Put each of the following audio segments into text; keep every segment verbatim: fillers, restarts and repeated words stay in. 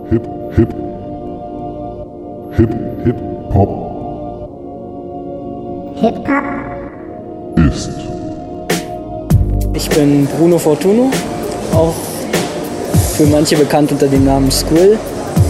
Hip, Hip, Hip, Hip, Hop. Hip-Hop ist. Ich bin Bruno Fortuno, auch für manche bekannt unter dem Namen Skrill.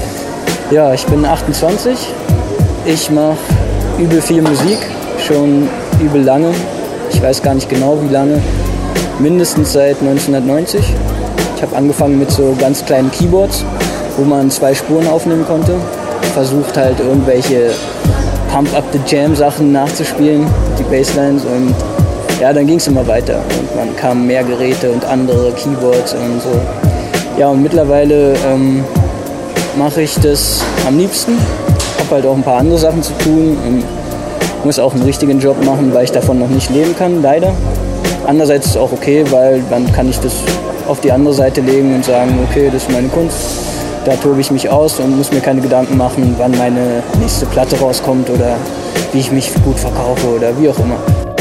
Ja, ich bin achtundzwanzig. Ich mache übel viel Musik, schon übel lange. Ich weiß gar nicht genau wie lange. Mindestens seit neunzehnhundertneunzig. Ich habe angefangen mit so ganz kleinen Keyboards, wo man zwei Spuren aufnehmen konnte. Versucht halt irgendwelche Pump-Up-the-Jam-Sachen nachzuspielen, die Basslines, und ja, dann ging es immer weiter und man kam mehr Geräte und andere Keyboards und so. Ja, und mittlerweile ähm, mache ich das am liebsten. Habe halt auch ein paar andere Sachen zu tun und muss auch einen richtigen Job machen, weil ich davon noch nicht leben kann, leider. Andererseits ist es auch okay, weil dann kann ich das auf die andere Seite legen und sagen, okay, das ist meine Kunst, da tobe ich mich aus und muss mir keine Gedanken machen, wann meine nächste Platte rauskommt oder wie ich mich gut verkaufe oder wie auch immer.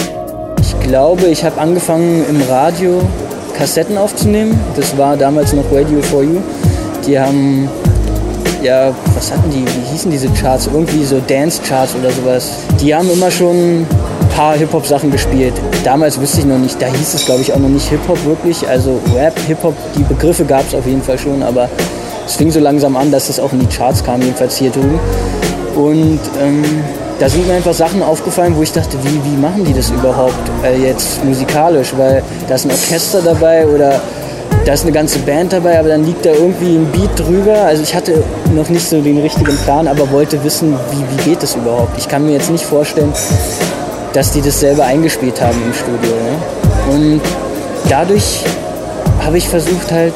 Ich glaube, ich habe angefangen im Radio Kassetten aufzunehmen. Das war damals noch Radio for You. Die haben, ja, was hatten die, wie hießen diese Charts? Irgendwie so Dance-Charts oder sowas. Die haben immer schon ein paar Hip-Hop-Sachen gespielt. Damals wusste ich noch nicht, da hieß es glaube ich auch noch nicht Hip-Hop wirklich. Also Rap, Hip-Hop, die Begriffe gab es auf jeden Fall schon, aber es fing so langsam an, dass es auch in die Charts kam, jedenfalls hier drüben. Und ähm, da sind mir einfach Sachen aufgefallen, wo ich dachte, wie, wie machen die das überhaupt äh, jetzt musikalisch? Weil da ist ein Orchester dabei oder da ist eine ganze Band dabei, aber dann liegt da irgendwie ein Beat drüber. Also ich hatte noch nicht so den richtigen Plan, aber wollte wissen, wie, wie geht das überhaupt? Ich kann mir jetzt nicht vorstellen, dass die das selber eingespielt haben im Studio. Ne? Und dadurch habe ich versucht halt,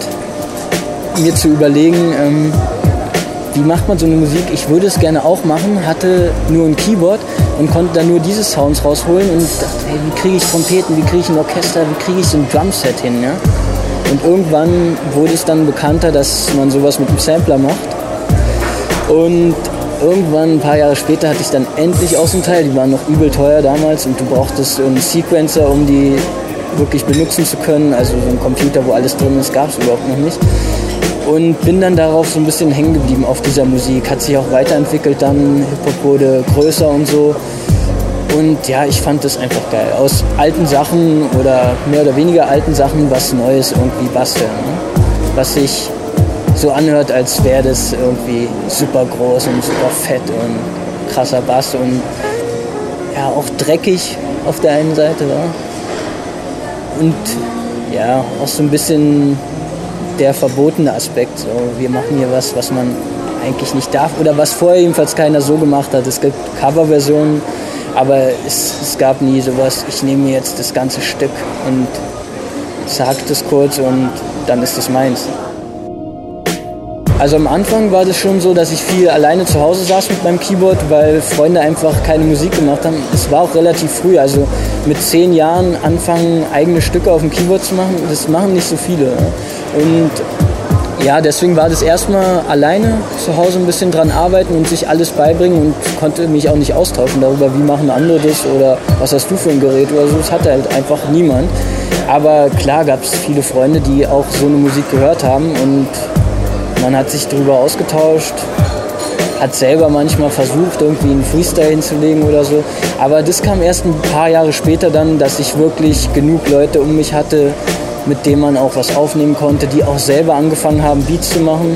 mir zu überlegen, ähm, wie macht man so eine Musik? Ich würde es gerne auch machen, hatte nur ein Keyboard und konnte dann nur diese Sounds rausholen und dachte, hey, wie kriege ich Trompeten, wie kriege ich ein Orchester, wie kriege ich so ein Drumset hin? Ja? Und irgendwann wurde es dann bekannter, dass man sowas mit einem Sampler macht. Und irgendwann, ein paar Jahre später, hatte ich dann endlich auch so ein Teil. Die waren noch übel teuer damals und du brauchtest so einen Sequencer, um die wirklich benutzen zu können. Also so ein Computer, wo alles drin ist, gab es überhaupt noch nicht. Und bin dann darauf so ein bisschen hängen geblieben auf dieser Musik. Hat sich auch weiterentwickelt dann, Hip-Hop wurde größer und so. Und ja, ich fand das einfach geil. Aus alten Sachen oder mehr oder weniger alten Sachen was Neues irgendwie basteln. Ne? Was sich so anhört, als wäre das irgendwie super groß und super fett und krasser Bass und ja, auch dreckig auf der einen Seite. Wa? Und ja, auch so ein bisschen der verbotene Aspekt. So, wir machen hier was, was man eigentlich nicht darf oder was vorher jedenfalls keiner so gemacht hat. Es gibt Coverversionen, aber es, es gab nie sowas, ich nehme mir jetzt das ganze Stück und sag das kurz und dann ist es meins. Also am Anfang war das schon so, dass ich viel alleine zu Hause saß mit meinem Keyboard, weil Freunde einfach keine Musik gemacht haben. Es war auch relativ früh, also mit zehn Jahren anfangen, eigene Stücke auf dem Keyboard zu machen, das machen nicht so viele. Und ja, deswegen war das erstmal alleine zu Hause ein bisschen dran arbeiten und sich alles beibringen und konnte mich auch nicht austauschen darüber, wie machen andere das oder was hast du für ein Gerät oder so. Das hatte halt einfach niemand. Aber klar gab es viele Freunde, die auch so eine Musik gehört haben und man hat sich darüber ausgetauscht, hat selber manchmal versucht, irgendwie einen Freestyle hinzulegen oder so. Aber das kam erst ein paar Jahre später dann, dass ich wirklich genug Leute um mich hatte, mit denen man auch was aufnehmen konnte, die auch selber angefangen haben, Beats zu machen.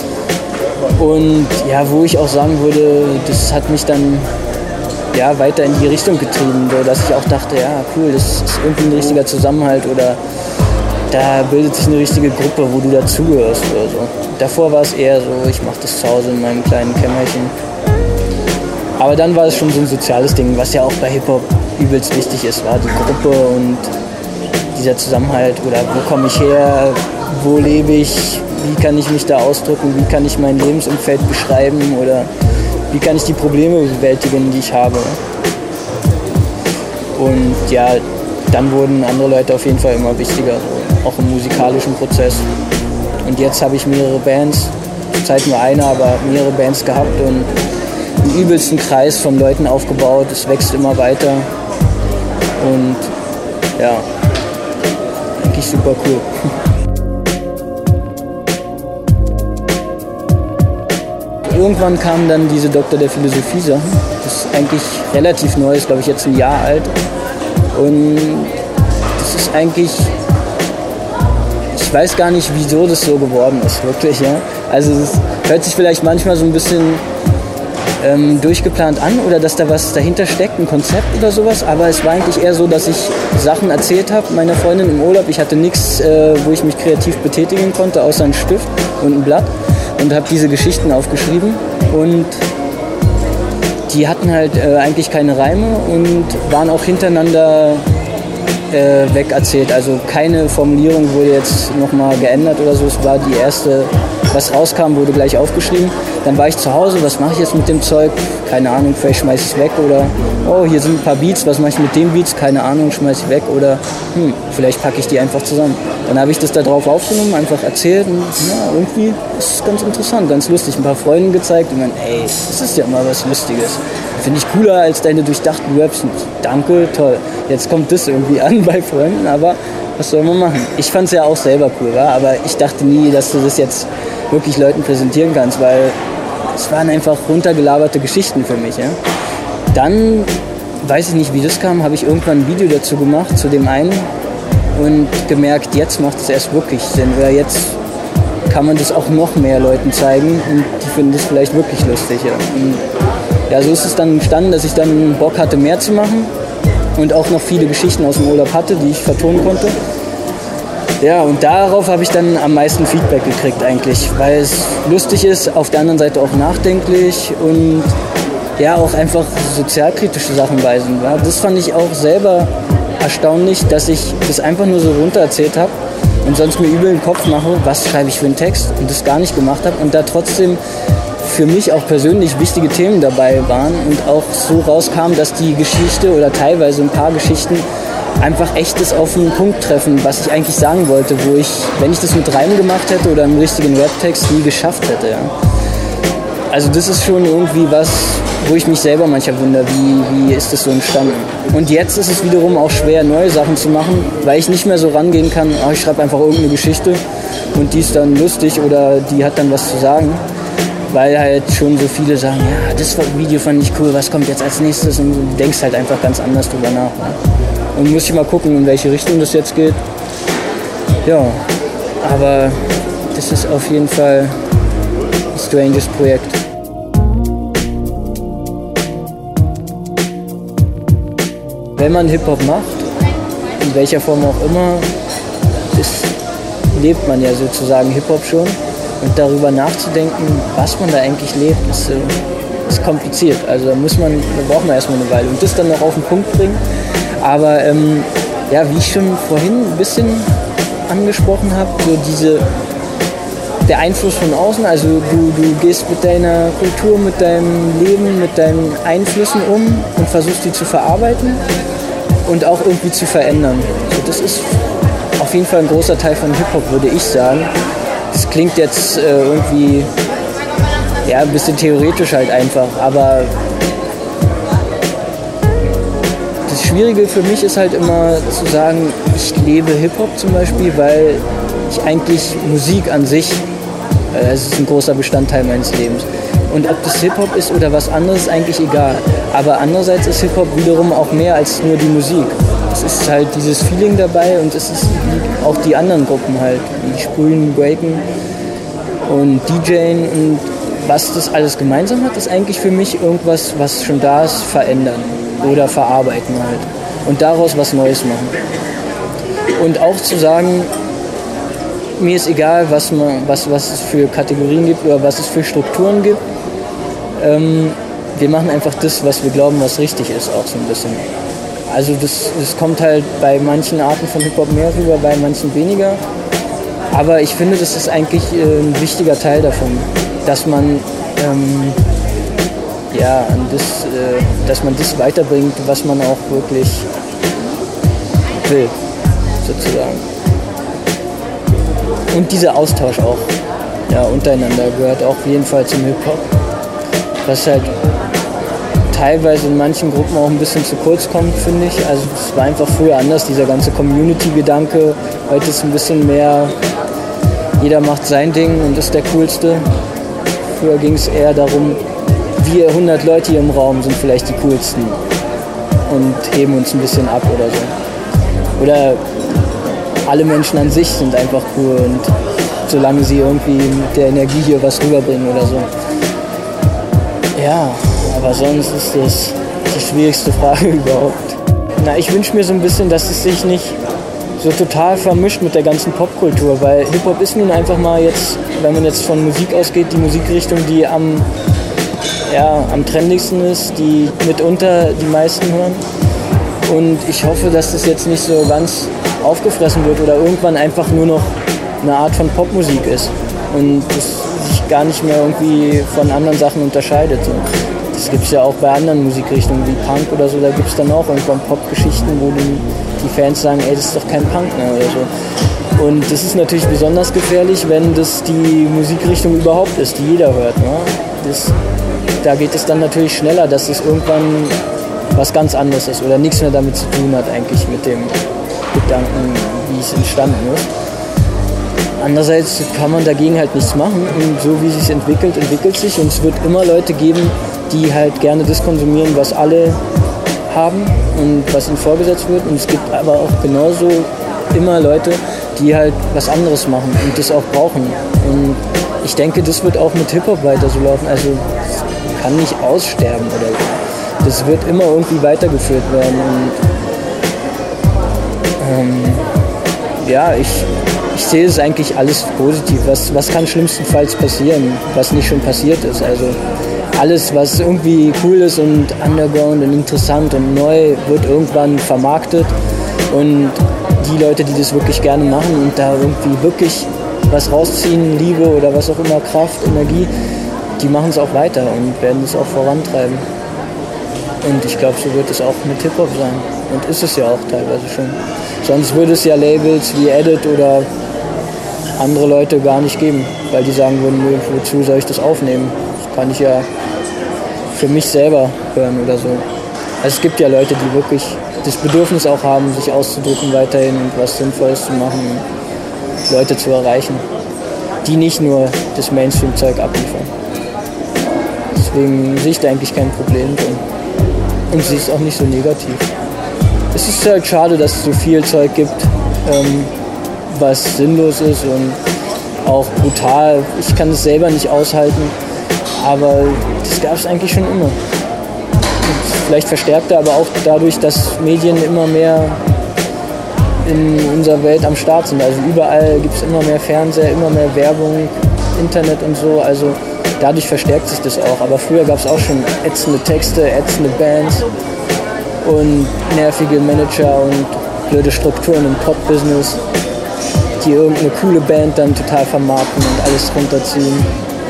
Und ja, wo ich auch sagen würde, das hat mich dann ja, weiter in die Richtung getrieben, so dass ich auch dachte, ja cool, das ist irgendwie ein richtiger Zusammenhalt oder da bildet sich eine richtige Gruppe, wo du dazugehörst oder so. Davor war es eher so, ich mache das zu Hause in meinem kleinen Kämmerchen. Aber dann war es schon so ein soziales Ding, was ja auch bei Hip-Hop übelst wichtig ist, war die Gruppe und dieser Zusammenhalt oder wo komme ich her, wo lebe ich, wie kann ich mich da ausdrücken, wie kann ich mein Lebensumfeld beschreiben oder wie kann ich die Probleme bewältigen, die ich habe. Und ja, dann wurden andere Leute auf jeden Fall immer wichtiger, so, auch im musikalischen Prozess. Und jetzt habe ich mehrere Bands, zurzeit nur eine, aber mehrere Bands gehabt und einen übelsten Kreis von Leuten aufgebaut. Es wächst immer weiter und ja, eigentlich super cool. irgendwann kam dann diese Doktor der Philosophie-Sachen. Das ist eigentlich relativ neu, ist glaube ich jetzt ein Jahr alt. Und das ist eigentlich, ich weiß gar nicht, wieso das so geworden ist, wirklich, ja. Also es hört sich vielleicht manchmal so ein bisschen ähm, durchgeplant an oder dass da was dahinter steckt, ein Konzept oder sowas, aber es war eigentlich eher so, dass ich Sachen erzählt habe meiner Freundin im Urlaub. Ich hatte nichts, äh, wo ich mich kreativ betätigen konnte, außer einen Stift und ein Blatt und habe diese Geschichten aufgeschrieben und die hatten halt äh, eigentlich keine Reime und waren auch hintereinander äh, weg erzählt. Also keine Formulierung wurde jetzt nochmal geändert oder so. Es war die erste, was rauskam, wurde gleich aufgeschrieben. Dann war ich zu Hause, was mache ich jetzt mit dem Zeug? Keine Ahnung, vielleicht schmeiße ich es weg oder oh, hier sind ein paar Beats, was mache ich mit den Beats? Keine Ahnung, schmeiße ich weg oder hm, vielleicht packe ich die einfach zusammen. Dann habe ich das da drauf aufgenommen, einfach erzählt und ja, irgendwie ist es ganz interessant, ganz lustig. Ein paar Freunden gezeigt und dann, ey, das ist ja mal was Lustiges. Finde ich cooler als deine durchdachten Raps. Danke, toll. Jetzt kommt das irgendwie an bei Freunden, aber was soll man machen? Ich fand es ja auch selber cool, wa? Aber ich dachte nie, dass du das jetzt wirklich Leuten präsentieren kannst, weil es waren einfach runtergelaberte Geschichten für mich. Ja? Dann, weiß ich nicht, wie das kam, habe ich irgendwann ein Video dazu gemacht, zu dem einen und gemerkt, jetzt macht es erst wirklich Sinn. Oder jetzt kann man das auch noch mehr Leuten zeigen und die finden das vielleicht wirklich lustig. Ja? Und ja, so ist es dann entstanden, dass ich dann Bock hatte, mehr zu machen und auch noch viele Geschichten aus dem Urlaub hatte, die ich vertonen konnte. Ja, und darauf habe ich dann am meisten Feedback gekriegt eigentlich, weil es lustig ist, auf der anderen Seite auch nachdenklich und ja, auch einfach sozialkritische Sachen bei sind. Ja. Das fand ich auch selber erstaunlich, dass ich das einfach nur so runter erzählt habe und sonst mir übel den Kopf mache, was schreibe ich für einen Text und das gar nicht gemacht habe und da trotzdem für mich auch persönlich wichtige Themen dabei waren und auch so rauskam, dass die Geschichte oder teilweise ein paar Geschichten einfach echtes auf den Punkt treffen, was ich eigentlich sagen wollte, wo ich, wenn ich das mit Reim gemacht hätte oder einem richtigen Rap-Text, nie geschafft hätte. Ja. Also das ist schon irgendwie was, wo ich mich selber manchmal wundere, wie, wie ist das so entstanden. Und jetzt ist es wiederum auch schwer, neue Sachen zu machen, weil ich nicht mehr so rangehen kann, oh, ich schreibe einfach irgendeine Geschichte und die ist dann lustig oder die hat dann was zu sagen. Weil halt schon so viele sagen, ja, das Video fand ich cool, was kommt jetzt als nächstes? Und du denkst halt einfach ganz anders drüber nach. Ne? Und muss ich mal gucken, in welche Richtung das jetzt geht. Ja, aber das ist auf jeden Fall ein stranges Projekt. Wenn man Hip-Hop macht, in welcher Form auch immer, das lebt man ja sozusagen Hip-Hop schon. Und darüber nachzudenken, was man da eigentlich lebt, ist, äh, ist kompliziert. Also da muss man, da braucht man erstmal eine Weile und das dann noch auf den Punkt bringen. Aber ähm, ja, wie ich schon vorhin ein bisschen angesprochen habe, so diese, der Einfluss von außen, also du, du gehst mit deiner Kultur, mit deinem Leben, mit deinen Einflüssen um und versuchst die zu verarbeiten und auch irgendwie zu verändern. Also das ist auf jeden Fall ein großer Teil von Hip-Hop, würde ich sagen. Das klingt jetzt äh, irgendwie ja, ein bisschen theoretisch halt einfach, aber das Schwierige für mich ist halt immer zu sagen, ich lebe Hip-Hop zum Beispiel, weil ich eigentlich Musik an sich, äh, es ist ein großer Bestandteil meines Lebens. Und ob das Hip-Hop ist oder was anderes, ist eigentlich egal. Aber andererseits ist Hip-Hop wiederum auch mehr als nur die Musik. Es ist halt dieses Feeling dabei und es ist auch die anderen Gruppen halt, die sprühen, breaken und DJen und was das alles gemeinsam hat, ist eigentlich für mich irgendwas, was schon da ist, verändern oder verarbeiten halt und daraus was Neues machen. Und auch zu sagen, mir ist egal, was, man, was, was es für Kategorien gibt oder was es für Strukturen gibt. Ähm, wir machen einfach das, was wir glauben, was richtig ist, auch so ein bisschen. Also das, das kommt halt bei manchen Arten von Hip-Hop mehr rüber, bei manchen weniger. Aber ich finde, das ist eigentlich äh, ein wichtiger Teil davon, dass man, ähm, ja, das, äh, dass man das weiterbringt, was man auch wirklich will, sozusagen. Und dieser Austausch auch, ja, untereinander gehört auch auf jeden Fall zum Hip-Hop. Was halt teilweise in manchen Gruppen auch ein bisschen zu kurz kommt, finde ich. Also es war einfach früher anders, dieser ganze Community-Gedanke. Heute ist ein bisschen mehr, jeder macht sein Ding und ist der Coolste. Früher ging es eher darum, wir hundert Leute hier im Raum sind vielleicht die coolsten und heben uns ein bisschen ab oder so. Oder alle Menschen an sich sind einfach cool und solange sie irgendwie mit der Energie hier was rüberbringen oder so. Ja, aber sonst ist das die schwierigste Frage überhaupt. Na, ich wünsche mir so ein bisschen, dass es sich nicht so total vermischt mit der ganzen Popkultur, weil Hip-Hop ist nun einfach mal jetzt, wenn man jetzt von Musik ausgeht, die Musikrichtung, die am, ja, am trendigsten ist, die mitunter die meisten hören. Und ich hoffe, dass das jetzt nicht so ganz aufgefressen wird oder irgendwann einfach nur noch eine Art von Popmusik ist und das sich gar nicht mehr irgendwie von anderen Sachen unterscheidet. So. Das gibt es ja auch bei anderen Musikrichtungen wie Punk oder so, da gibt es dann auch irgendwann Pop-Geschichten, wo die, die Fans sagen, ey, das ist doch kein Punk mehr oder so. Und das ist natürlich besonders gefährlich, wenn das die Musikrichtung überhaupt ist, die jeder hört. Ne? Das, da geht es dann natürlich schneller, dass es irgendwann was ganz anderes ist oder nichts mehr damit zu tun hat eigentlich mit dem Gedanken, wie es entstanden ist. Andererseits kann man dagegen halt nichts machen und so wie es sich entwickelt, entwickelt sich und es wird immer Leute geben, die halt gerne das konsumieren, was alle haben und was ihnen vorgesetzt wird. Und es gibt aber auch genauso immer Leute, die halt was anderes machen und das auch brauchen. Und ich denke, das wird auch mit Hip-Hop weiter so laufen. Also es kann nicht aussterben oder so. Das wird immer irgendwie weitergeführt werden. Und ähm, ja, ich, ich sehe es eigentlich alles positiv. Was, was kann schlimmstenfalls passieren, was nicht schon passiert ist? Also alles, was irgendwie cool ist und underground und interessant und neu, wird irgendwann vermarktet. Und die Leute, die das wirklich gerne machen und da irgendwie wirklich was rausziehen, Liebe oder was auch immer, Kraft, Energie, die machen es auch weiter und werden es auch vorantreiben. Und ich glaube, so wird es auch mit Hip-Hop sein. Und ist es ja auch teilweise schon. Sonst würde es ja Labels wie Edit oder andere Leute gar nicht geben, weil die sagen würden, wozu soll ich das aufnehmen? Das kann ich ja für mich selber hören oder so. Also es gibt ja Leute, die wirklich das Bedürfnis auch haben, sich auszudrücken weiterhin und was Sinnvolles zu machen, Leute zu erreichen, die nicht nur das Mainstream-Zeug abliefern. Deswegen sehe ich da eigentlich kein Problem drin. Und sie ist auch nicht so negativ. Es ist halt schade, dass es so viel Zeug gibt, ähm, was sinnlos ist und auch brutal. Ich kann es selber nicht aushalten, aber das gab es eigentlich schon immer. Und vielleicht verstärkt er aber auch dadurch, dass Medien immer mehr in unserer Welt am Start sind. Also überall gibt es immer mehr Fernseher, immer mehr Werbung, Internet und so. Also dadurch verstärkt sich das auch. Aber früher gab es auch schon ätzende Texte, ätzende Bands und nervige Manager und blöde Strukturen im Pop-Business, die irgendeine coole Band dann total vermarkten und alles runterziehen.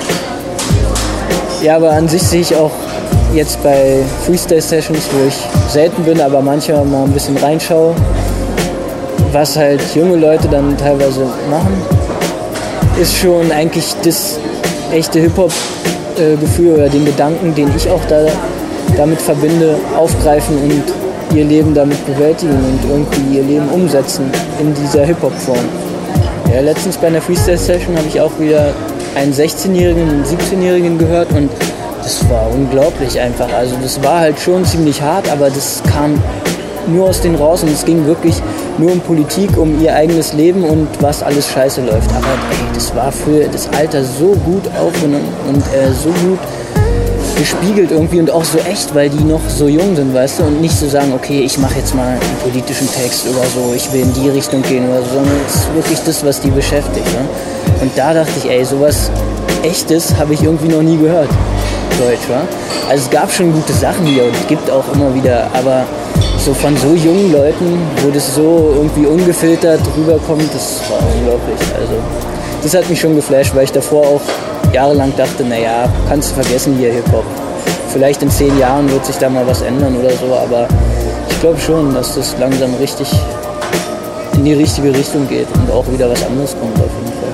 Ja, aber an sich sehe ich auch jetzt bei Freestyle-Sessions, wo ich selten bin, aber manchmal mal ein bisschen reinschaue, was halt junge Leute dann teilweise machen, ist schon eigentlich das echte Hip-Hop-Gefühl oder den Gedanken, den ich auch da, damit verbinde, aufgreifen und ihr Leben damit bewältigen und irgendwie ihr Leben umsetzen in dieser Hip-Hop-Form. Ja, letztens bei einer Freestyle-Session habe ich auch wieder einen sechzehnjährigen und einen siebzehnjährigen gehört und das war unglaublich einfach. Also das war halt schon ziemlich hart, aber das kam nur aus denen raus und es ging wirklich nur um Politik, um ihr eigenes Leben und was alles scheiße läuft. Aber ey, das war für das Alter so gut aufgenommen und äh, so gut gespiegelt irgendwie und auch so echt, weil die noch so jung sind, weißt du, und nicht so sagen, okay, ich mache jetzt mal einen politischen Text oder so, ich will in die Richtung gehen oder so, sondern es ist wirklich das, was die beschäftigt. Ne? Und da dachte ich, ey, sowas Echtes habe ich irgendwie noch nie gehört, Deutsch, wa? Also es gab schon gute Sachen hier und gibt auch immer wieder, aber so von so jungen Leuten, wo das so irgendwie ungefiltert rüberkommt, das war unglaublich. Also das hat mich schon geflasht, weil ich davor auch jahrelang dachte, naja, kannst du vergessen hier Hip-Hop. Vielleicht in zehn Jahren wird sich da mal was ändern oder so, aber ich glaube schon, dass das langsam richtig in die richtige Richtung geht und auch wieder was anderes kommt auf jeden Fall.